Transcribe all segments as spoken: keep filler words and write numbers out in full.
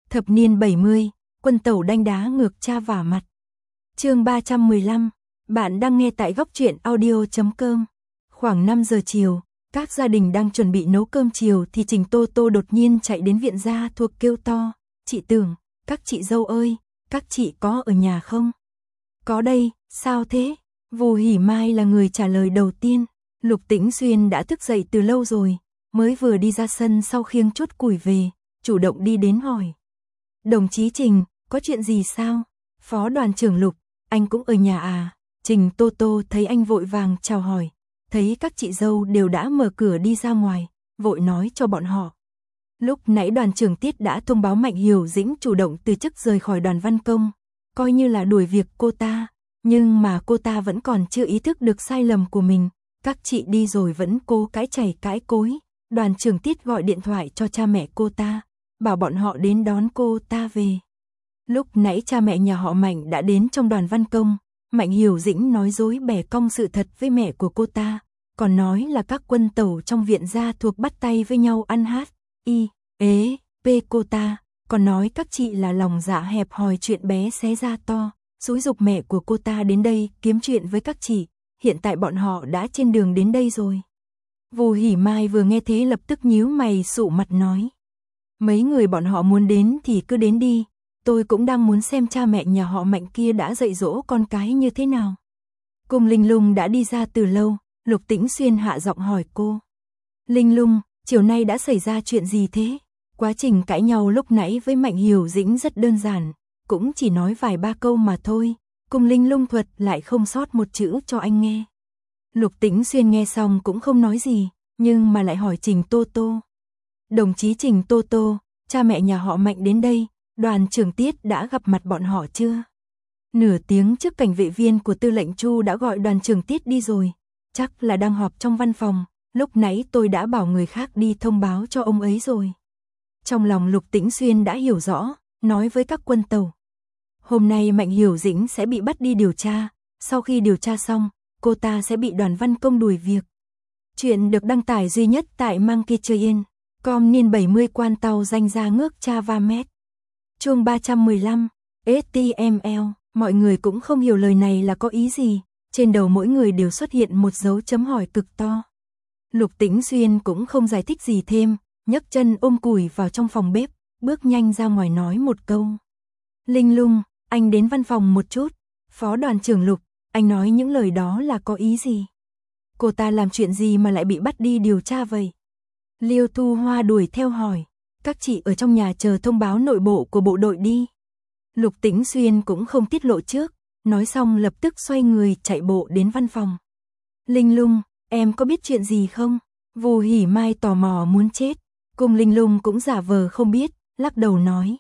Thập niên bảy mươi, quân tẩu đanh đá ngược cha vả mặt. Chương ba trăm mười lăm, bạn đang nghe tại góc truyện audio chấm com. Khoảng năm giờ chiều, các gia đình đang chuẩn bị nấu cơm chiều thì Trình Tô Tô đột nhiên chạy đến viện gia thuộc kêu to, "Chị Tưởng, các chị dâu ơi, các chị có ở nhà không?" "Có đây, sao thế?" Vù Hỉ Mai là người trả lời đầu tiên. Lục Tĩnh Xuyên đã thức dậy từ lâu rồi, mới vừa đi ra sân sau khiêng chút củi về, chủ động đi đến hỏi. "Đồng chí Trình, có chuyện gì sao?" "Phó đoàn trưởng Lục, anh cũng ở nhà à?" Trình Tô Tô thấy anh vội vàng chào hỏi, thấy các chị dâu đều đã mở cửa đi ra ngoài, vội nói cho bọn họ. Lúc nãy đoàn trưởng Tiết đã thông báo Mạnh Hiểu Dĩnh chủ động từ chức rời khỏi đoàn văn công, coi như là đuổi việc cô ta, nhưng mà cô ta vẫn còn chưa ý thức được sai lầm của mình. Các chị đi rồi vẫn cố cãi chảy cãi cối, đoàn trưởng Tiết gọi điện thoại cho cha mẹ cô ta, bảo bọn họ đến đón cô ta về. Lúc nãy cha mẹ nhà họ Mạnh đã đến trong đoàn văn công, Mạnh Hiểu Dĩnh nói dối bẻ cong sự thật với mẹ của cô ta, còn nói là các quân tẩu trong viện gia thuộc bắt tay với nhau ăn hát, y, ế, pê cô ta, còn nói các chị là lòng dạ hẹp hòi chuyện bé xé ra to, xúi giục mẹ của cô ta đến đây kiếm chuyện với các chị, hiện tại bọn họ đã trên đường đến đây rồi. Vù Hỉ Mai vừa nghe thế lập tức nhíu mày sụ mặt nói. Mấy người bọn họ muốn đến thì cứ đến đi, tôi cũng đang muốn xem cha mẹ nhà họ Mạnh kia đã dạy dỗ con cái như thế nào. Cung Linh Lung đã đi ra từ lâu, Lục Tĩnh Xuyên hạ giọng hỏi cô. Linh Lung, chiều nay đã xảy ra chuyện gì thế? Quá trình cãi nhau lúc nãy với Mạnh Hiểu Dĩnh rất đơn giản, cũng chỉ nói vài ba câu mà thôi. Cung Linh Lung thuật lại không sót một chữ cho anh nghe. Lục Tĩnh Xuyên nghe xong cũng không nói gì, nhưng mà lại hỏi Trình Tô Tô. Đồng chí Trình Tô Tô, cha mẹ nhà họ Mạnh đến đây, đoàn trưởng Tiết đã gặp mặt bọn họ chưa? Nửa tiếng trước cảnh vệ viên của tư lệnh Chu đã gọi đoàn trưởng Tiết đi rồi, chắc là đang họp trong văn phòng, lúc nãy tôi đã bảo người khác đi thông báo cho ông ấy rồi. Trong lòng Lục Tĩnh Xuyên đã hiểu rõ, nói với các quân tàu. Hôm nay Mạnh Hiểu Dĩnh sẽ bị bắt đi điều tra, sau khi điều tra xong, cô ta sẽ bị đoàn văn công đuổi việc. Chuyện được đăng tải duy nhất tại Monkey Train, com niên bảy mươi quan tàu danh ra ngước cha va mét. Chương ba trăm mười lăm, ếch ti em lờ, mọi người cũng không hiểu lời này là có ý gì, trên đầu mỗi người đều xuất hiện một dấu chấm hỏi cực to. Lục Tĩnh Xuyên cũng không giải thích gì thêm, nhấc chân ôm củi vào trong phòng bếp, bước nhanh ra ngoài nói một câu. Linh Lung, anh đến văn phòng một chút. Phó đoàn trưởng Lục, anh nói những lời đó là có ý gì? Cô ta làm chuyện gì mà lại bị bắt đi điều tra vậy? Liêu Thu Hoa đuổi theo hỏi. Các chị ở trong nhà chờ thông báo nội bộ của bộ đội đi. Lục Tĩnh Xuyên cũng không tiết lộ trước, nói xong lập tức xoay người chạy bộ đến văn phòng. Linh Lung, em có biết chuyện gì không? Vù Hỉ Mai tò mò muốn chết. Cung Linh Lung cũng giả vờ không biết, lắc đầu nói.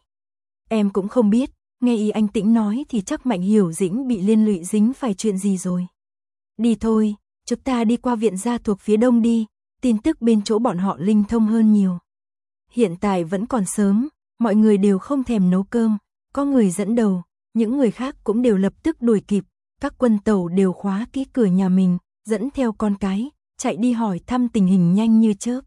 Em cũng không biết, nghe ý anh Tĩnh nói thì chắc Mạnh Hiểu Dĩnh bị liên lụy dính phải chuyện gì rồi. Đi thôi, chúng ta đi qua viện gia thuộc phía đông đi, tin tức bên chỗ bọn họ linh thông hơn nhiều. Hiện tại vẫn còn sớm, mọi người đều không thèm nấu cơm, có người dẫn đầu, những người khác cũng đều lập tức đuổi kịp, các quân tàu đều khóa kỹ cửa nhà mình, dẫn theo con cái, chạy đi hỏi thăm tình hình nhanh như chớp.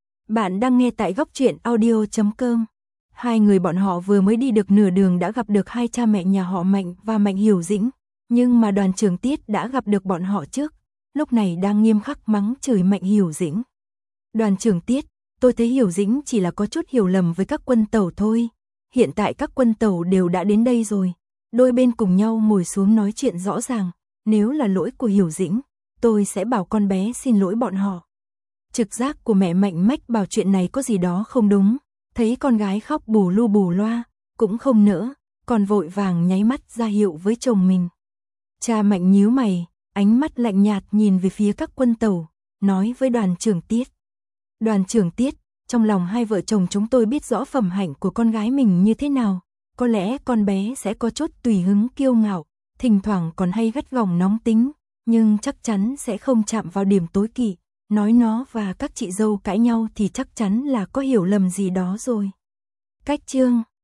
Bạn đang nghe tại góc truyện audio chấm com. Hai người bọn họ vừa mới đi được nửa đường đã gặp được hai cha mẹ nhà họ Mạnh và Mạnh Hiểu Dĩnh, nhưng mà đoàn trưởng Tiết đã gặp được bọn họ trước, lúc này đang nghiêm khắc mắng chửi Mạnh Hiểu Dĩnh. Đoàn trưởng Tiết, tôi thấy Hiểu Dĩnh chỉ là có chút hiểu lầm với các quân tàu thôi, hiện tại các quân tàu đều đã đến đây rồi, đôi bên cùng nhau ngồi xuống nói chuyện rõ ràng, nếu là lỗi của Hiểu Dĩnh, tôi sẽ bảo con bé xin lỗi bọn họ. Trực giác của mẹ Mạnh Mách bảo chuyện này có gì đó không đúng, thấy con gái khóc bù lu bù loa, cũng không nỡ, còn vội vàng nháy mắt ra hiệu với chồng mình. Cha Mạnh nhíu mày, ánh mắt lạnh nhạt nhìn về phía các quân tàu, nói với đoàn trưởng Tiết. Đoàn trưởng Tiết, trong lòng hai vợ chồng chúng tôi biết rõ phẩm hạnh của con gái mình như thế nào, có lẽ con bé sẽ có chút tùy hứng kiêu ngạo, thỉnh thoảng còn hay gắt gỏng nóng tính, nhưng chắc chắn sẽ không chạm vào điểm tối kỵ. Nói nó và các chị dâu cãi nhau thì chắc chắn là có hiểu lầm gì đó rồi. Cách chương